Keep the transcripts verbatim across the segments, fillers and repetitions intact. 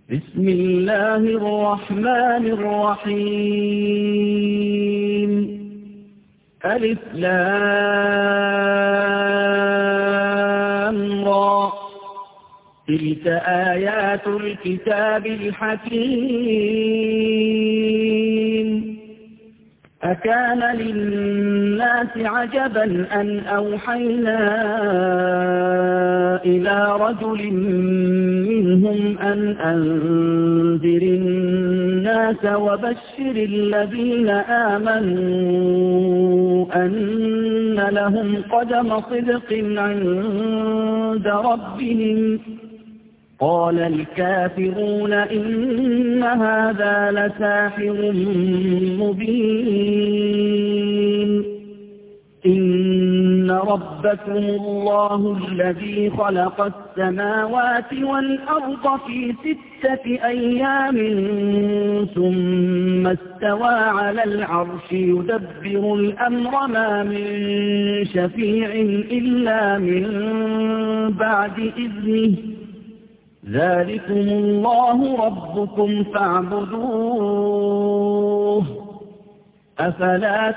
بسم الله الرحمن الرحيم ألف لام را تلك آيات الكتاب الحكيم أكان للناس عجبا أن أوحينا إلى رجل منهم أن أنذر الناس وبشر الذين آمنوا أن لهم قدم صدق عند ربهم قال الكافرون إن هذا لساحر مبين إن ربكم الله الذي خلق السماوات والأرض في ستة أيام ثم استوى على العرش يدبر الأمر ما من شفيع إلا من بعد إذنه ذلكم الله ربكم فاعبدوه أفلا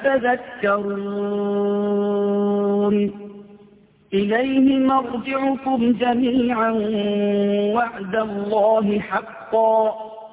تذكرون إليه مرجعكم جميعا وعد الله حقا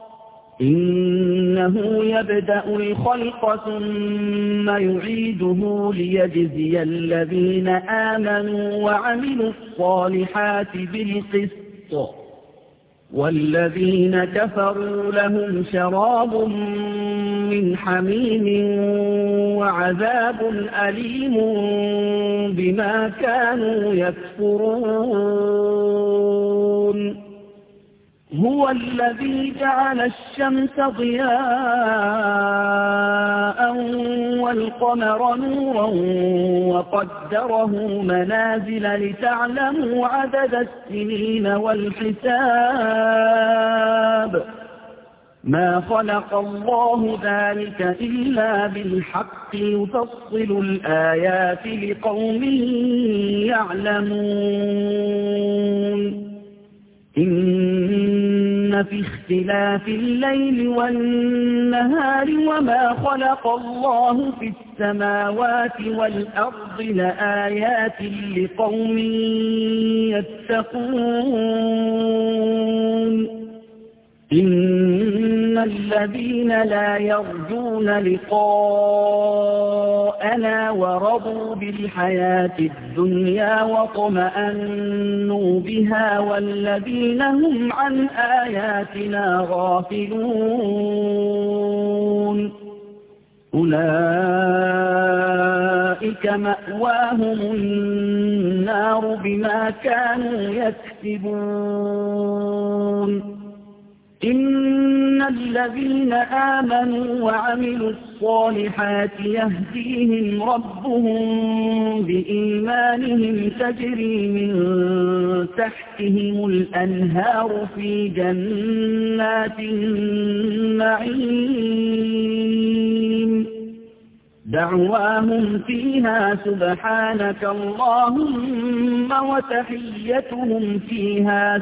إنه يبدأ الخلق ثم يعيده ليجزي الذين آمنوا وعملوا الصالحات بالقسط والذين كفروا لهم شراب من حميم وعذاب أليم بما كانوا يكفرون هو الذي جعل الشمس ضياء والقمر نورا وقدره منازل لتعلموا عدد السنين والحساب ما خلق الله ذلك إلا بالحق يفصل الآيات لقوم يعلمون إن في اختلاف الليل والنهار وما خلق الله في السماوات والأرض لآيات لقوم يتقون إن الذين لا يرجون لقاءنا ورضوا بالحياة الدنيا واطمأنوا بها والذين هم عن آياتنا غافلون أولئك مأواهم النار بما كانوا يكسبون إن الذين آمنوا وعملوا الصالحات يهديهم ربهم بإيمانهم تجري من تحتهم الأنهار في جنات النعيم دعواهم فيها سبحانك اللهم وتحيتهم فيها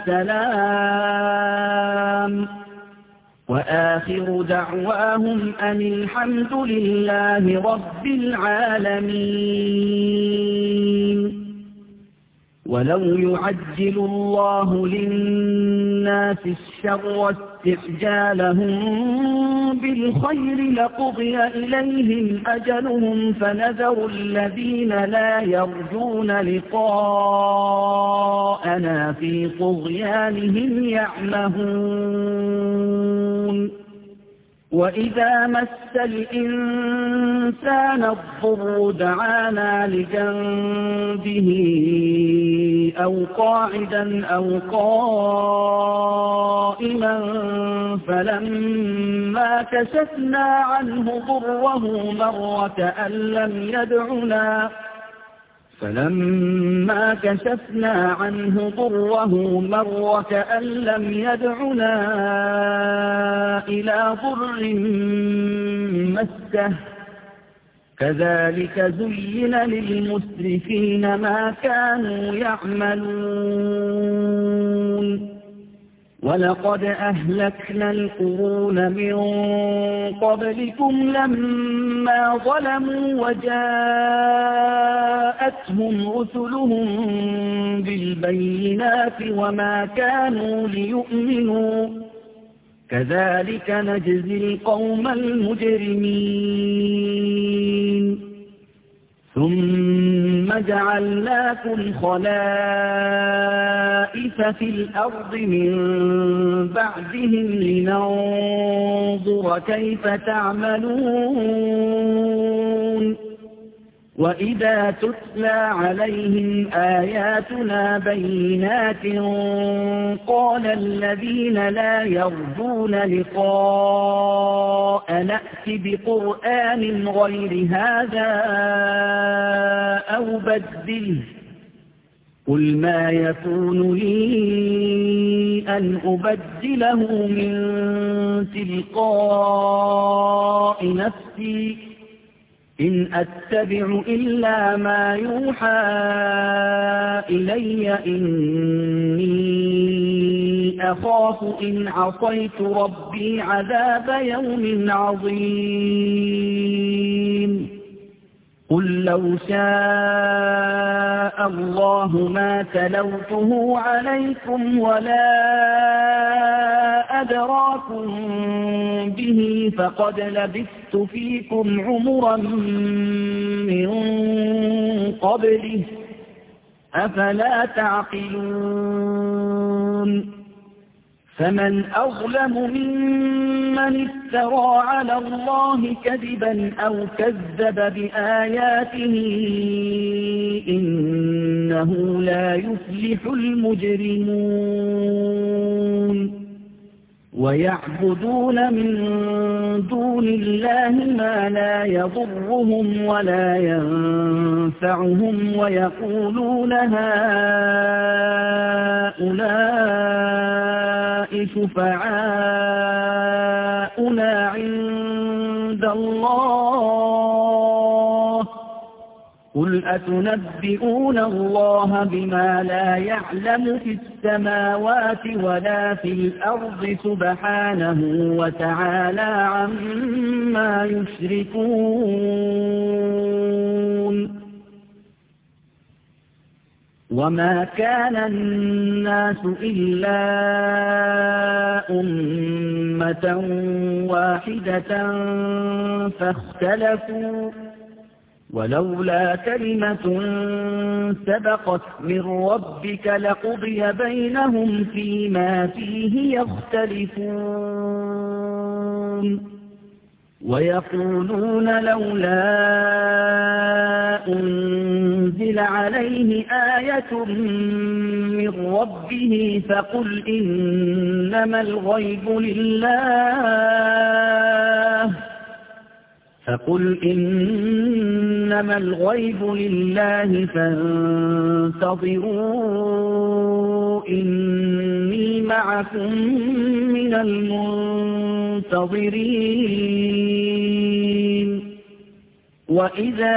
سلام وآخر دعواهم أن الحمد لله رب العالمين ولو يعجل الله للناس الشر استعجالهم بالخير لقضي إليهم أجلهم فنذر الذين لا يرجون لقاءنا في طغيانهم يعمهون وإذا مس الإنسان الضر دعانا لجنبه أو قاعدا أو قائما فلما كشفنا عنه ضره مر كأن لم يدعنا فلما كشفنا عنه ضره مر كأن لم يدعنا إلى ضر مسه كذلك زين للمسرفين ما كانوا يعملون ولقد أهلكنا القرون من قبلكم لما ظلموا وجاءتهم رسلهم بالبينات وما كانوا ليؤمنوا كذلك نجزي القوم المجرمين ثم جعلناكم خلائف في الأرض من بعدهم لننظر كيف تعملون وإذا تتلى عليهم آياتنا بينات قال الذين لا يرجون لقاء نأت بقرآن غير هذا أو بدله قل ما يكون لي أن أبدله من تلقاء نفسي إن أتبع إلا ما يوحى إلي إني أخاف إن عصيت ربي عذاب يوم عظيم قل لو شاء الله ما تلوته عليكم ولا أدراكم به فقد لبثت فيكم عمرا من قبله أفلا تعقلون فمن أظلم ممن افترى على الله كذبا أو كذب بآياته إنه لا يفلح المجرمون ويعبدون من دون الله ما لا يضرهم ولا ينفعهم ويقولون هؤلاء شفعاؤنا عند الله قل أتنبئون الله بما لا يعلم في السماوات ولا في الأرض سبحانه وتعالى عما يشركون وما كان الناس إلا أمة واحدة فاختلفوا ولولا كلمة سبقت من ربك لقضي بينهم فيما فيه يختلفون ويقولون لولا أنزل عليه آية من ربه فقل إنما الغيب لله فقل إنما الغيب لله فانتظروا إني معكم من المنتظرين وإذا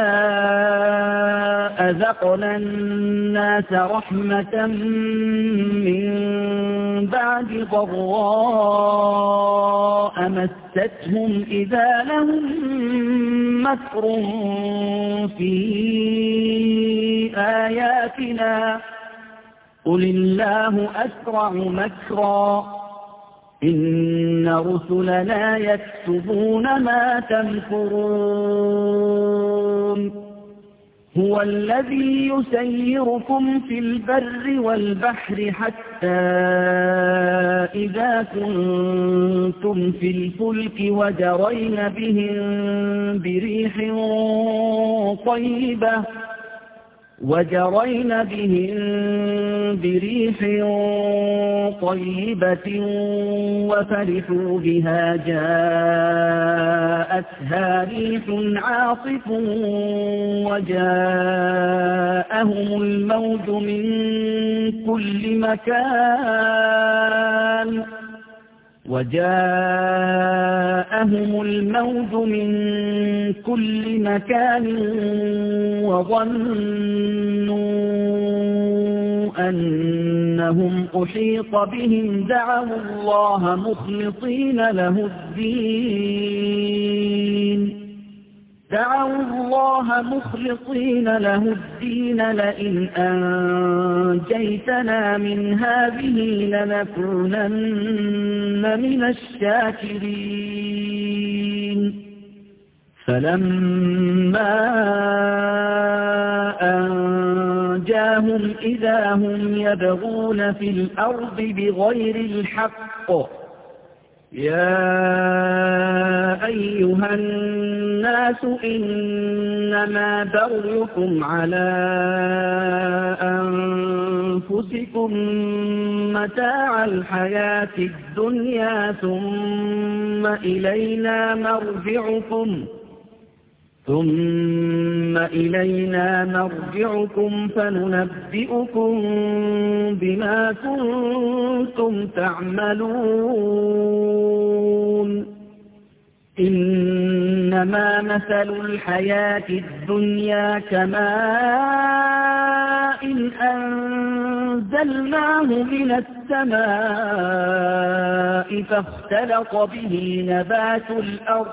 أذقنا الناس رحمة من بعد ضراء مستهم إذا لهم مكر في آياتنا قل الله أسرع مكرا إن رسلنا يكتبون ما تمكرون هو الذي يسيركم في البر والبحر حتى إذا كنتم في الفلك وجرين بهم بريح طيبة وجرين بهم بريح طيبة وفرحوا بها جاءتها ريح عاصف وجاءهم الموج من كل مكان وجاءهم الموج من كل مكان وظنوا أنهم أحيط بهم دعوا الله مخلصين له الدين دعوا الله مخلصين له الدين لئن أنجيتنا من هذه لنكونن من الشاكرين فلما أنجاهم إذا هم يبغون في الأرض بغير الحق يا أيها الناس إنما بغيكم على أنفسكم متاع الحياة الدنيا ثم إلينا مرجعكم ثم إلينا مرجعكم فننبئكم بما كنتم تعملون إنما مثل الحياة الدنيا كماء أنزلناه من السماء فاختلط به نبات الأرض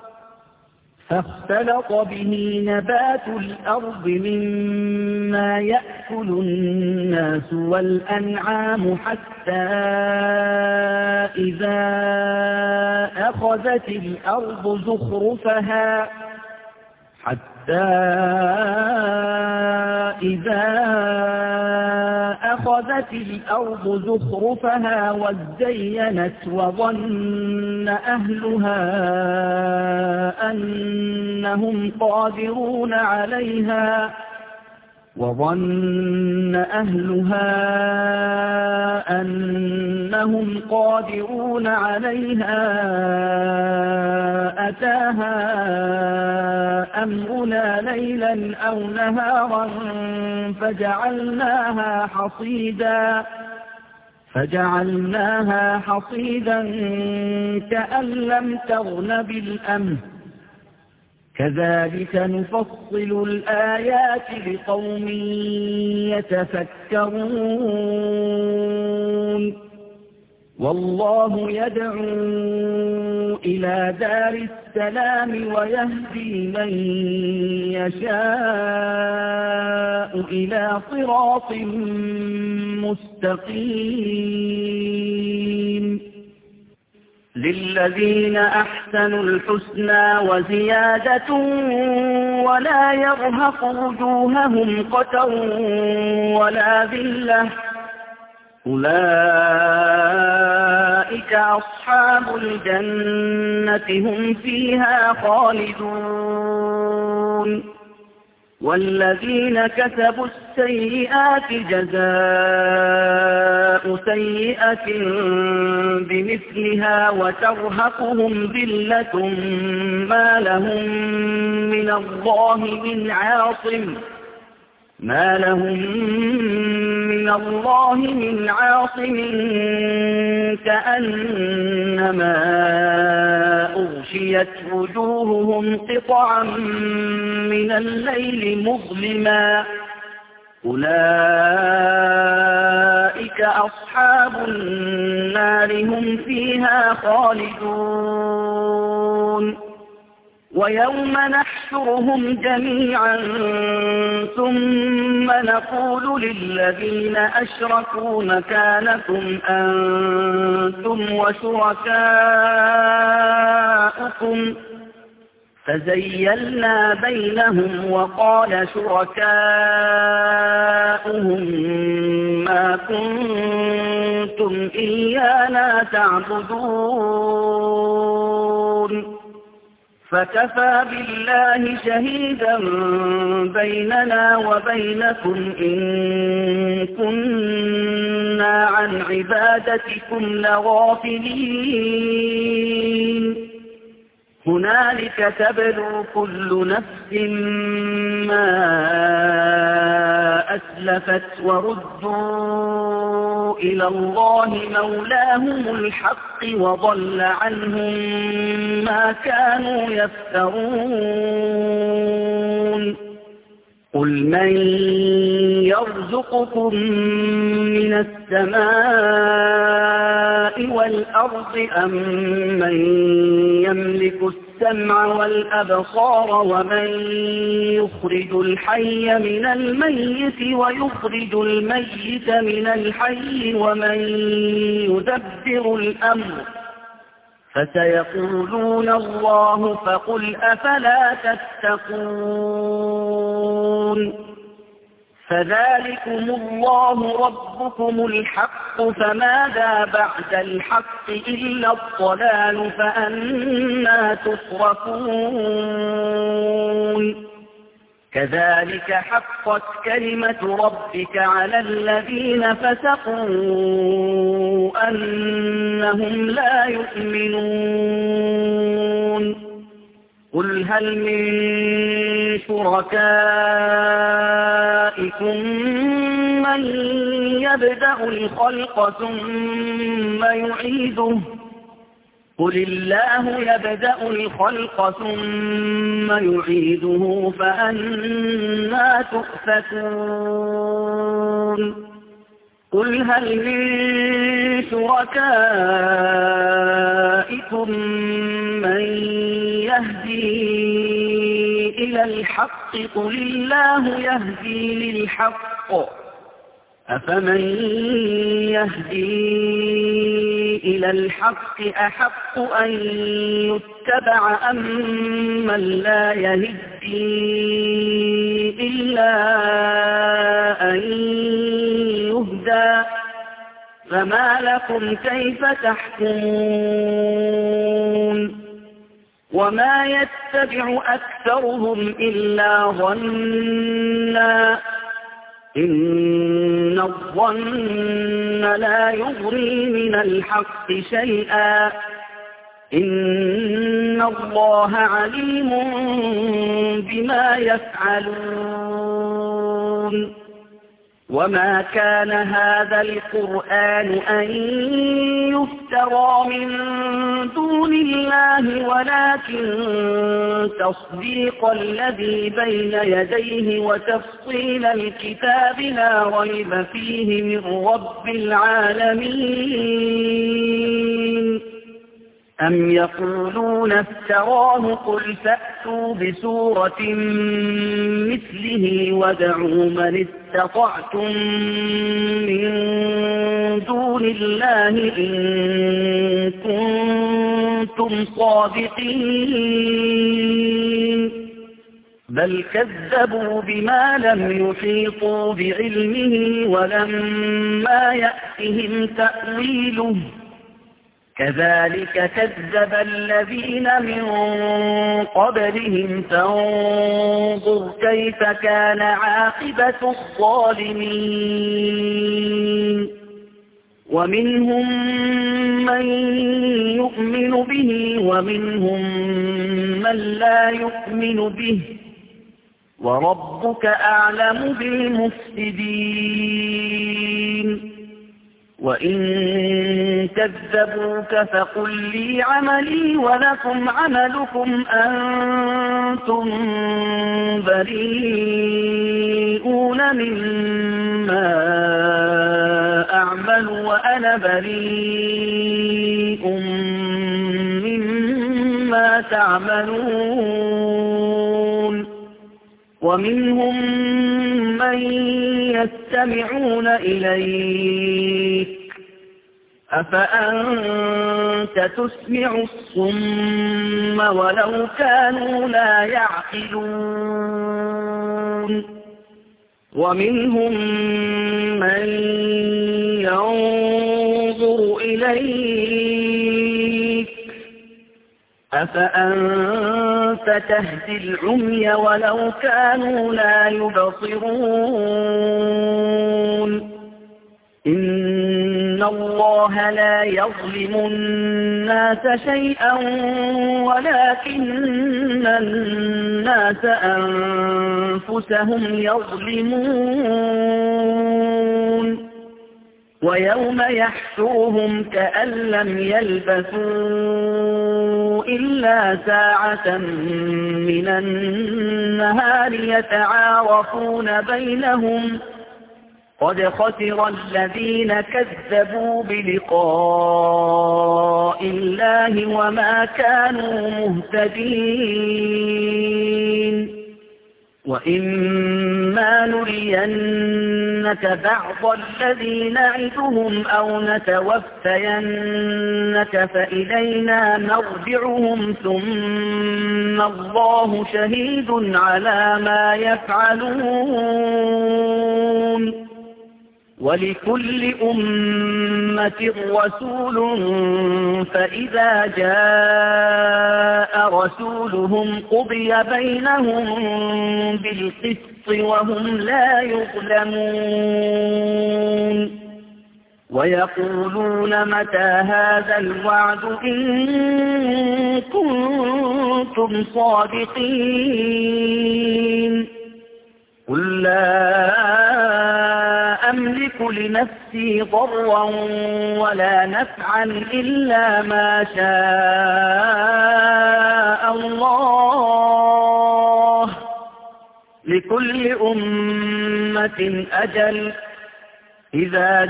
فاختلط به نبات الأرض مما يأكل الناس والأنعام حتى إذا أخذت الأرض زخرفها حتى إذا أخذت الأرض زخرفها وزينت وظن أهلها أنهم قادرون عليها وظن أهلها أنهم قادرون عليها أتاها أمرنا ليلا أو نهارا فجعلناها حصيدا فجعلناها حصيدا كأن لم تغن بالأمس كذلك نفصل الآيات لقوم يتفكرون والله يدعو إلى دار السلام ويهدي من يشاء إلى صراط مستقيم للذين أحسنوا الحسنى وزيادة ولا يرهق وجوههم قتر ولا ذلة أولئك أصحاب الجنة هم فيها خالدون والذين كسبوا السيئات جزاء سيئة بمثلها وترهقهم ذلة ما لهم من الله من عاصم ما لهم من الله من عاصم كأنما أغشيت وجوههم قطعا من الليل مظلما أولئك أصحاب النار هم فيها خالدون ويوم نحشرهم جميعا ثم نقول للذين أشركوا مكانكم أنتم وشركاؤكم فزيلنا بينهم وقال شركاؤهم ما كنتم إيانا تعبدون فكفى بالله شهيدا بيننا وبينكم إن كنا عن عبادتكم لغافلين هنالك تبلو كل نفس ما أسلفت وردوا إلى الله مولاهم الحق وضل عنهم ما كانوا يفترون قل من يرزقكم من السماء والأرض أم من يملك السمع والأبصار ومن يخرج الحي من الميت ويخرج الميت من الحي ومن يدبر الأمر فسيقولون الله فقل أفلا تتقون فذلكم الله ربكم الحق فماذا بعد الحق إلا الضلال فأنى تصرفون كذلك حقت كلمة ربك على الذين فسقوا أنهم لا يؤمنون قل هل من شركائكم من يبدأ الخلق ثم يعيده قل الله يبدأ الخلق ثم يعيده فأنى تؤفكون قل هل من شركائكم من يهدي إلى الحق قل الله يهدي للحق أفمن يهدي إلى الحق أحق أن يتبع أم من لا يهدي إلا أن يهدى فما لكم كيف تحكمون وما يتبع أكثرهم إلا ظنا إن الظن لا يغني من الحق شيئا إن الله عليم بما يفعلون وما كان هذا القرآن أن يفترى من دون الله ولكن تصديق الذي بين يديه وتفصيل الكتاب لا ريب فيه من رب العالمين أم يقولون افتراه قل فأتوا بسورة مثله وادعوا من استطعتم من دون الله إن كنتم صادقين بل كذبوا بما لم يحيطوا بعلمه ولما يأتهم تأويله كذلك كذب الذين من قبلهم فانظر كيف كان عاقبة الظالمين ومنهم من يؤمن به ومنهم من لا يؤمن به وربك أعلم بالمفسدين وإن كذبوك فقل لي عملي ولكم عملكم أنتم بريئون مما أعمل وأنا بريء مما تعملون ومنهم من يستمعون إليك أفأنت تسمع الصم ولو كانوا لا يعقلون ومنهم من ينظر إليك أفأنت تهدي العمي ولو كانوا لا يبصرون إن الله لا يظلم الناس شيئا ولكن الناس أنفسهم يظلمون ويوم يحشرهم كأن لم يلبثوا إلا ساعة من النهار يتعارفون بينهم قد خسر الذين كذبوا بلقاء الله وما كانوا مهتدين وإما نرينك بعض الذي نعدهم أو نتوفينك فإلينا مرجعهم ثم الله شهيد على ما يفعلون ولكل أمة رسول فإذا جاء رسولهم قضي بينهم بالقسط وهم لا يظلمون ويقولون متى هذا الوعد إن كنتم صادقين قل لا أملك لنفسي ضرا ولا نفعا إلا ما شاء الله لكل أمة أجل إذا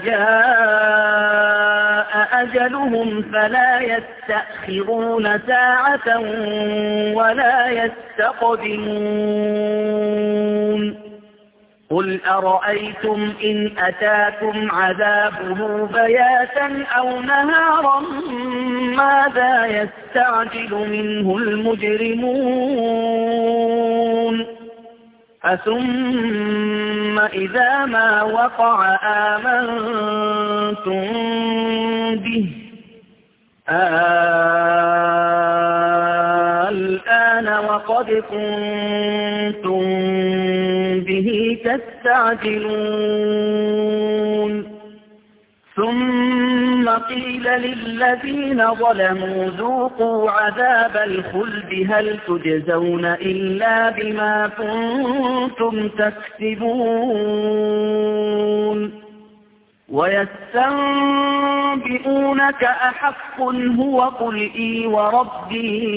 جاء أجلهم فلا يستأخرون ساعة ولا يستقدمون قل أرأيتم إن أتاكم عذابه بياتا أو نهارا ماذا يستعجل منه المجرمون أثم إذا ما وقع آمنتم به الآن وقد كنتم به تستعجلون ثم قيل للذين ظلموا ذوقوا عذاب الخلد هل تجزون إلا بما كنتم تكسبون ويستنبئونك أحق هو قل إي وربي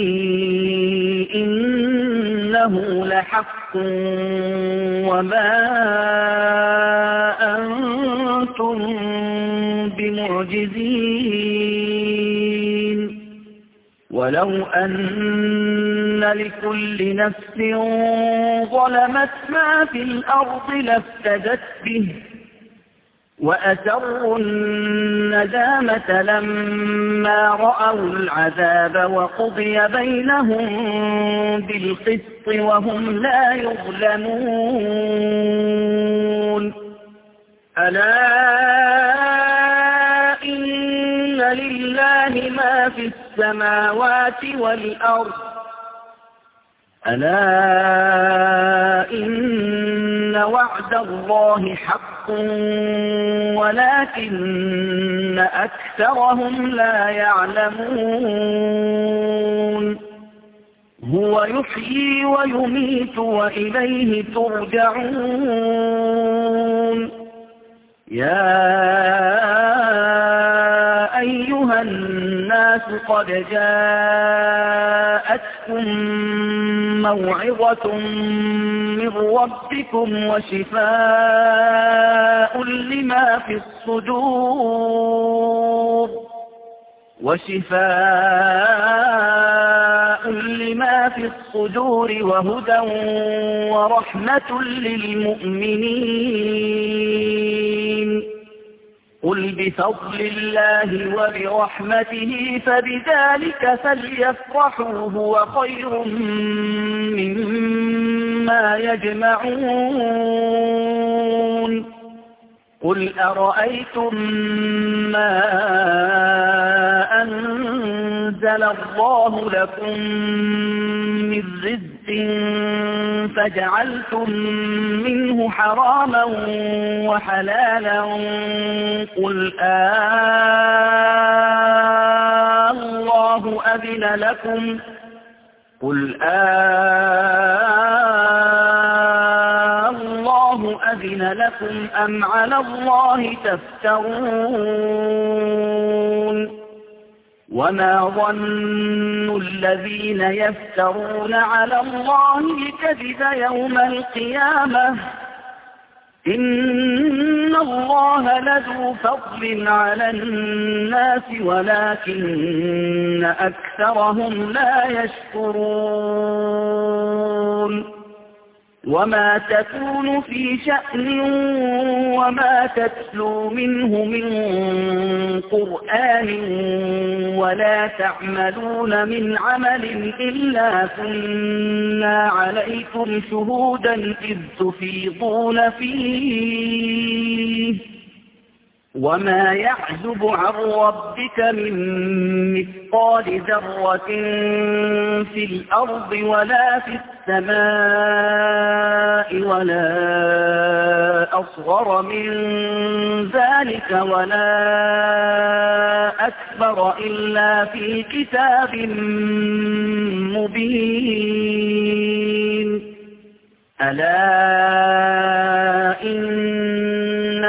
إنه لحق وما أنتم بمعجزين ولو أن لكل نفس ظلمت ما في الأرض لافتدت به وأسروا الندامة لما رأوا العذاب وقضي بينهم بالقسط وهم لا يظلمون ألا إن لله ما في السماوات والأرض ألا إن وعد الله حق ولكن أكثرهم لا يعلمون هو يحيي ويميت وإليه ترجعون يا أيها الناس قد جاءتكم موعظة من ربكم وشفاء لما في الصدور وشفاء لما في الصدور وهدى ورحمة للمؤمنين قل بفضل الله وبرحمته فبذلك فليفرحوا هو خير مما يجمعون قل أرأيتم ما أنزل الله لكم من رزق فجعلتم منه حراما وحلالا قل آه الله أذن لكم قل آه الله أذن أذن لكم أم على الله تفترون وما ظن الذين يفترون على الله الكذب يوم القيامة إن الله لذو فضل على الناس ولكن أكثرهم لا يشكرون وما تكون في شأن وما تتلو منه من قرآن ولا تعملون من عمل إلا كنا عليكم شهودا إذ تفيضون فيه وما يعزب عن ربك من مثقال ذرة في الأرض ولا في السماء ولا أصغر من ذلك ولا أكبر إلا في كتاب مبين ألا إن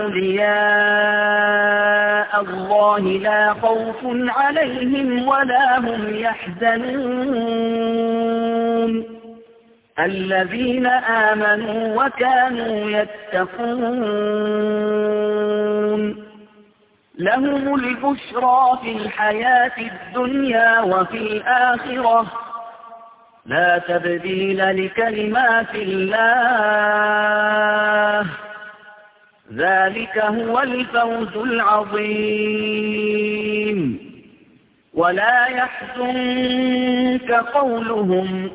أولياء الله لا خوف عليهم ولا هم يحزنون الذين آمنوا وكانوا يتقون لهم البشرى في الحياة الدنيا وفي الآخرة لا تبديل لكلمات الله ذلك هو الفوز العظيم ولا يحزنك قولهم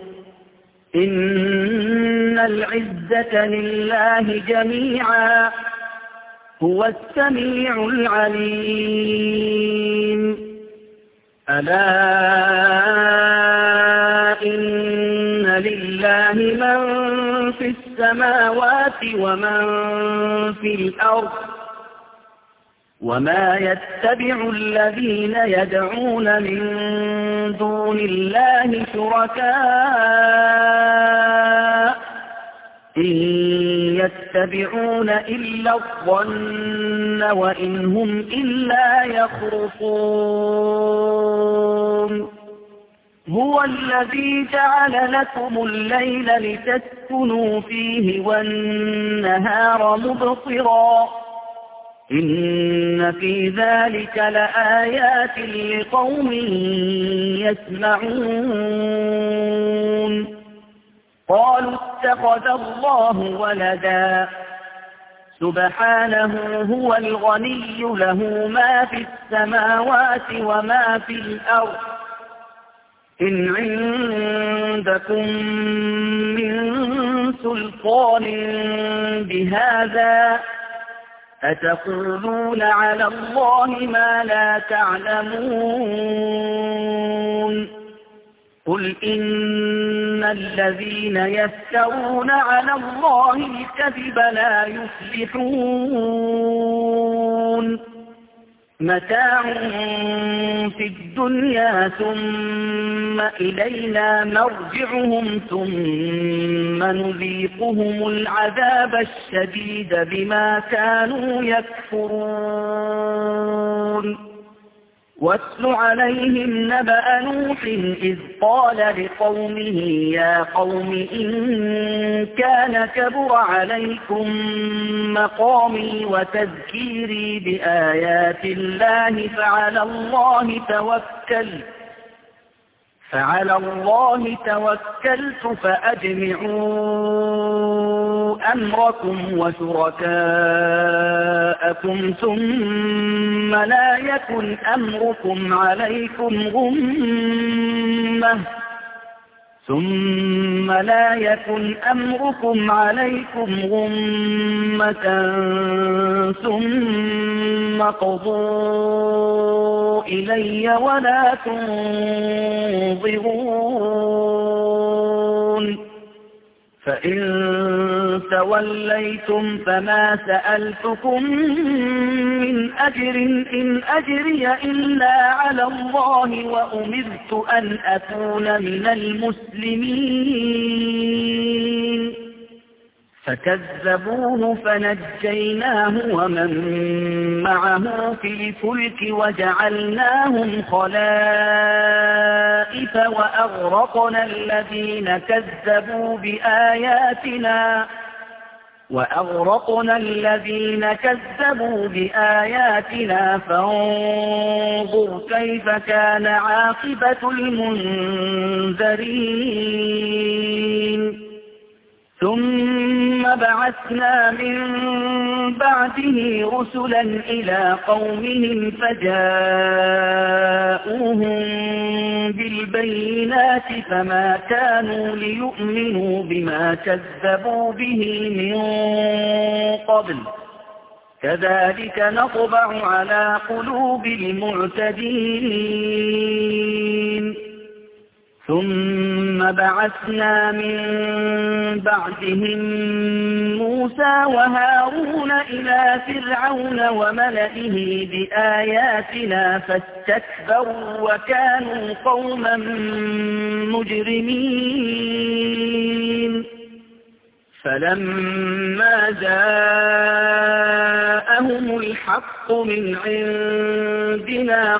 إن العزة لله جميعا هو السميع العليم ألا إن لله من في السماوات ومن في الأرض وما يتبع الذين يدعون من دون الله شركاء إن يتبعون إلا الظن وإن هم إلا يخرصون هو الذي جعل لكم الليل لتسكنوا فيه والنهار مبصرا إن في ذلك لآيات لقوم يسمعون قالوا اتخذ الله ولدا سبحانه هو الغني له ما في السماوات وما في الأرض إن عندكم من سلطان بهذا أتقولون على الله ما لا تعلمون قل إن الذين يفترون على الله الكذب لا يفلحون متاع في الدنيا ثم إلينا مرجعهم ثم نذيقهم العذاب الشديد بما كانوا يكفرون واتل عليهم نبأ نوح إذ قال لقومه يا قوم إن كان كبر عليكم مقامي وتذكيري بآيات الله فعلى الله توكلت فعلى الله توكلت فأجمعوا أمركم وشركاءكم ثم لا يكن أمركم عليكم غمة ثم لا يكن أمركم عليكم غمة ثم قضوا إلي ولا تنظرون فإن توليتم فما سألتكم من أجر إن أجري إلا على الله وأمرت أن أكون من المسلمين فكذبوه فنجيناه ومن معه في الفلك وجعلناهم خلائف وأغرقنا الذين كذبوا بآياتنا وأغرقنا الذين كذبوا بآياتنا فانظر كيف كان عاقبة المنذرين ثم بعثنا من بعده رسلا إلى قومهم فجاءوهم بالبينات فما كانوا ليؤمنوا بما كذبوا به من قبل كذلك نطبع على قلوب المعتدين ثم بعثنا من بعدهم موسى وهارون إلى فرعون وملئه بآياتنا فاستكبروا وكانوا قوما مجرمين فلما جاءهم الحق من عندنا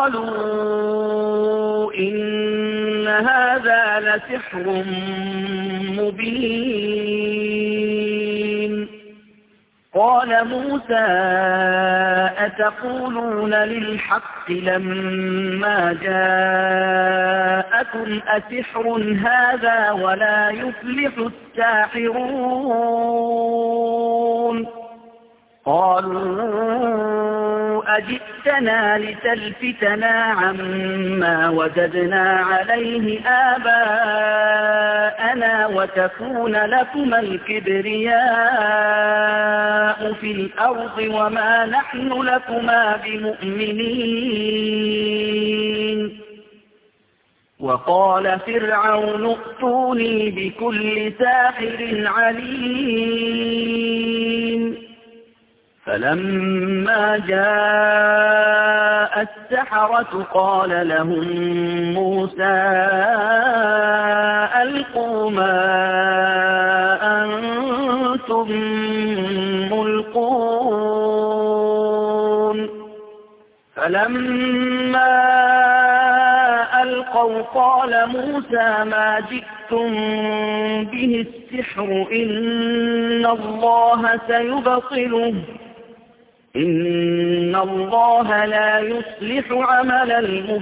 قالوا إن هذا لسحر مبين قال موسى أتقولون للحق لما جاءكم أسحر هذا ولا يفلح الساحرون قالوا أجئتنا لتلفتنا عما وجدنا عليه آباءنا وتكون لكما الكبرياء في الأرض وما نحن لكما بمؤمنين وقال فرعون ائتوني بكل ساحر عليم فلما جاء السحرة قال لهم موسى ألقوا ما أنتم ملقون فلما ألقوا قال موسى ما جئتم به السحر إن الله سيبطله إن الله لا يصلح عمل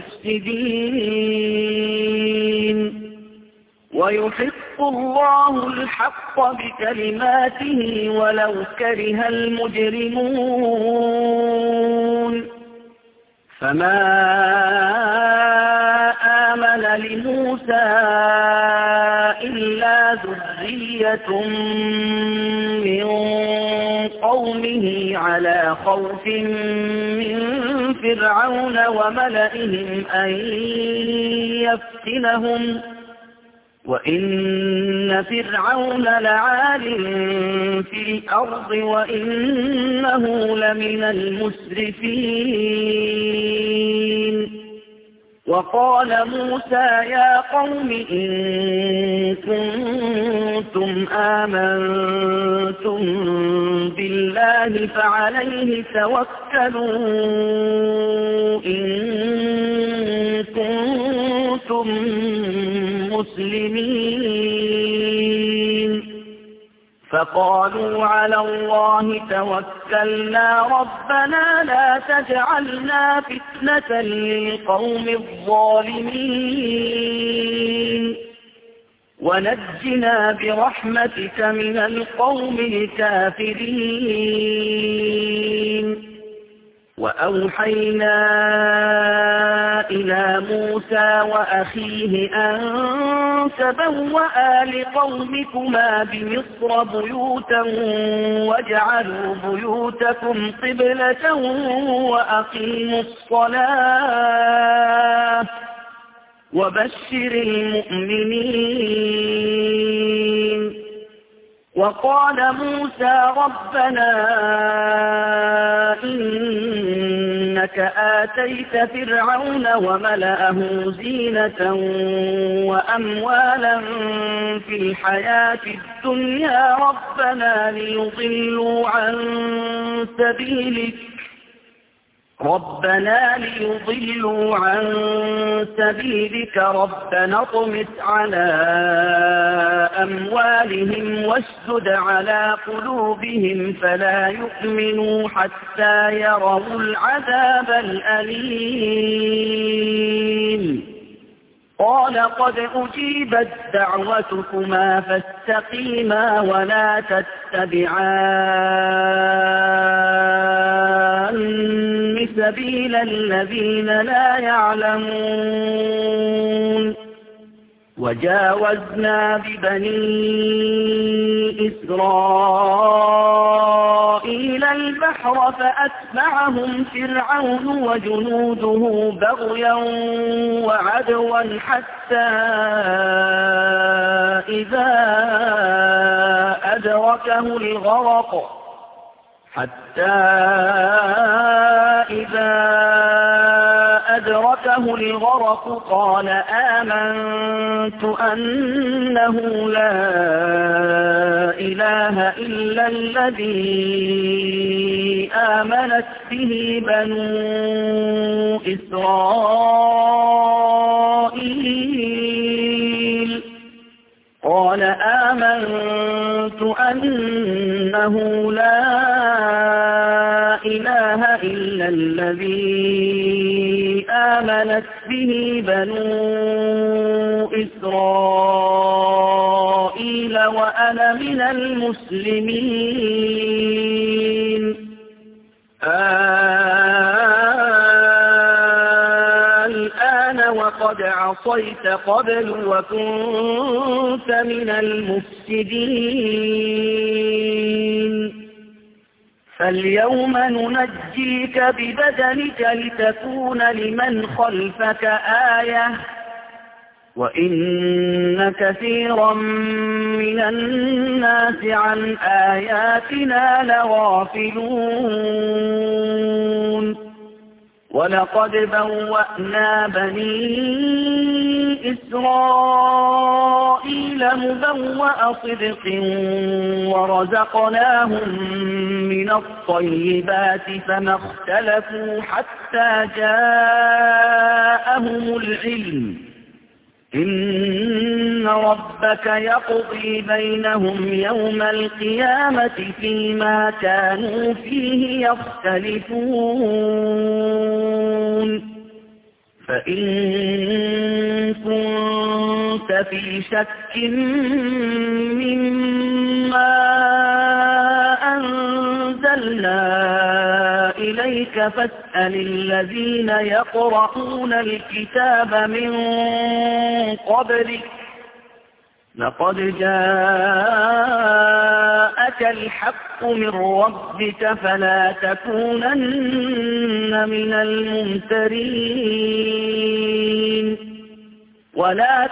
المفسدين ويحق الله الحق بكلماته ولو كره المجرمون فما آمن لموسى إلا ذرية من قومه على خوف من فرعون وملئهم أن يفتنهم وإن فرعون لعال في الأرض وإنه لمن المسرفين وقال موسى يا قوم إن كنتم آمنتم بالله فعليه توكلوا إن كنتم مسلمين فقالوا على الله توكلنا ربنا لا تجعلنا فتنة للقوم الظالمين ونجنا برحمتك من القوم الكافرين وأوحينا إلى موسى وأخيه أن تبوأ لقومكما بمصر بيوتا واجعلوا بيوتكم قبلة وأقيموا الصلاة وبشر المؤمنين وقال موسى ربنا إن إنك آتيت فرعون وملأه زينة وأموالا في الحياة الدنيا ربنا ليضلوا عن سبيلك ربنا ليضلوا عن سبيلك ربنا اطمس على أموالهم واشدد على قلوبهم فلا يؤمنوا حتى يروا العذاب الأليم قال قد أجيبت دعوتكما فاستقيما ولا تتبعان سبيل الذين لا يعلمون وجاوزنا ببني إسرائيل البحر فأتبعهم فرعون وجنوده بغيا وعدوا حتى إذا أدركه الغرق حتى إذا أدركه الغرق قال آمنت أنه لا إله إلا الذي آمنت به بنو إسرائيل قال آمنت أنه لا إله إلا الذي آمنت به بنو إسرائيل وأنا من المسلمين الآن وقد عصيت قبل وكنت من المفسدين فاليوم ننجيك ببدنك لتكون لمن خلفك آية وإن كثيرا من الناس عن آياتنا لغافلون ولقد بوأنا بني إسرائيل مبوأ صدق ورزقناهم من الطيبات فما اختلفوا حتى جاءهم العلم إن ربك يقضي بينهم يوم القيامة فيما كانوا فيه يختلفون فإن كنت في شك مما أنزلنا إليك فاسأل الذين يقرؤون الكتاب من قبلك لقد جاءك الحق من ربك فلا تكونن من الممترين ولا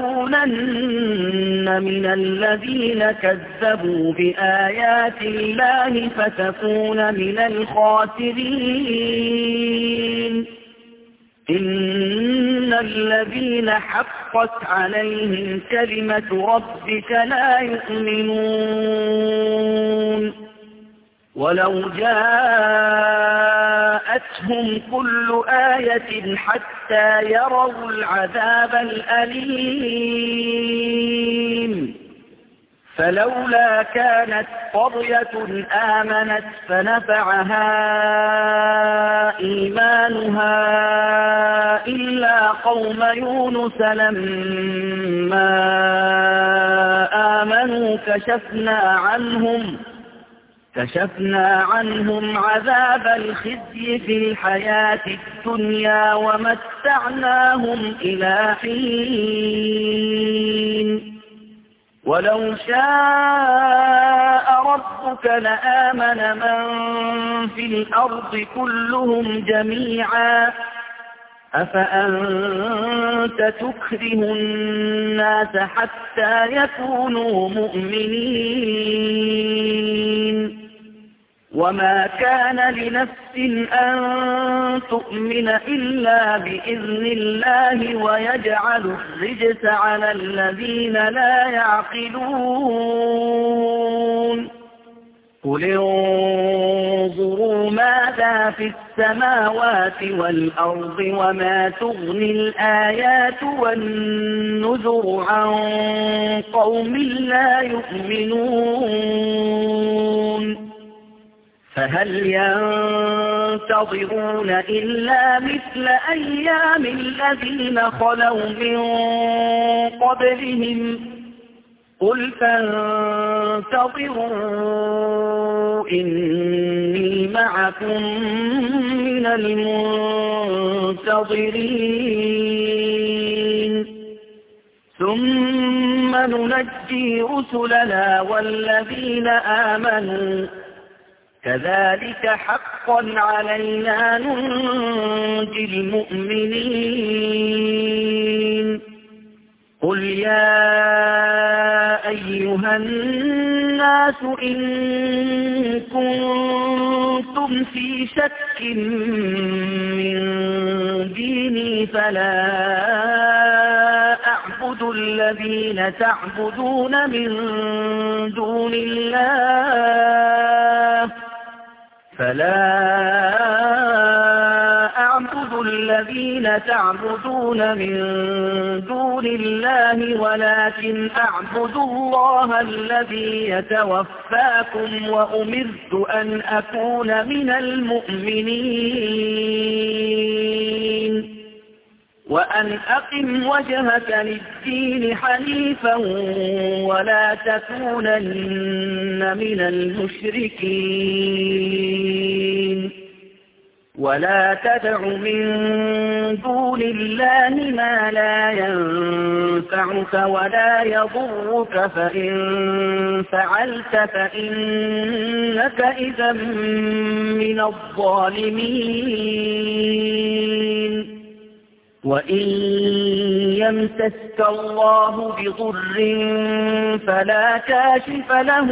تكونن من الذين كذبوا بآيات الله فتكون من الخاسرين إن الذين حقت عليهم كلمة ربك لا يؤمنون ولو جاءتهم كل آية حتى يروا العذاب الأليم فلولا كانت قرية آمنت فنفعها إيمانها إلا قوم يونس لما آمنوا كشفنا عنهم كشفنا عنهم عذاب الخزي في الحياة الدنيا ومتعناهم إلى حين ولو شاء ربك لآمن من في الأرض كلهم جميعا أفأنت تكره الناس حتى يكونوا مؤمنين وما كان لنفس أن تؤمن إلا بإذن الله ويجعل الرجس على الذين لا يعقلون قل انظروا ماذا في السماوات والأرض وما تغني الآيات والنذر عن قوم لا يؤمنون فهل ينتظرون إلا مثل أيام الذين خلوا من قبلهم قل فانتظروا إني معكم من المنتظرين ثم ننجي رسلنا والذين آمنوا كذلك حقا علينا ننجي المؤمنين قل يا أيها الناس إن كنتم في شك من ديني فلا أعبد الذين تعبدون من دون الله فلا أعبد الذين تعبدون من دون الله ولكن أعبد الله الذي يتوفاكم وأمرت أن أكون من المؤمنين وأن أقم وجهك للدين حنيفا ولا تكونن من المشركين ولا تدع من دون الله ما لا ينفعك ولا يضرك فإن فعلت فإنك إذا من الظالمين وإن يمسسك الله بضر فلا كاشف له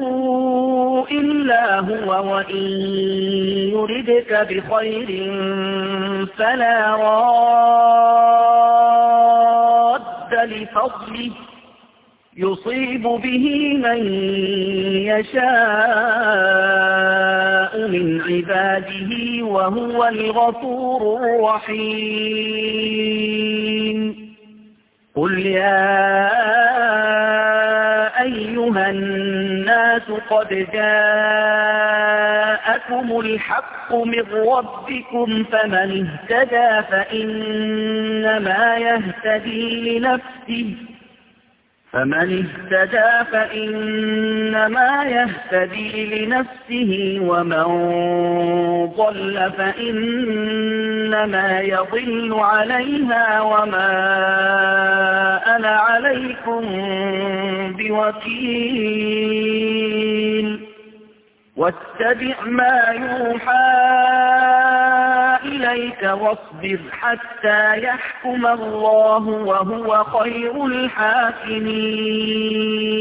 إلا هو وإن يردك بخير فلا راد لفضله يصيب به من يشاء من عباده وهو الغفور الرحيم قل يا أيها الناس قد جاءكم الحق من ربكم فمن اهتدى فإنما يهتدي لنفسه فمن اهتدى فإنما يهتدي لنفسه ومن ضل فإنما يضل عليها وما أنا عليكم بوكيل واتبع ما يوحى إليك واصبر حتى يحكم الله وهو خير الحاكمين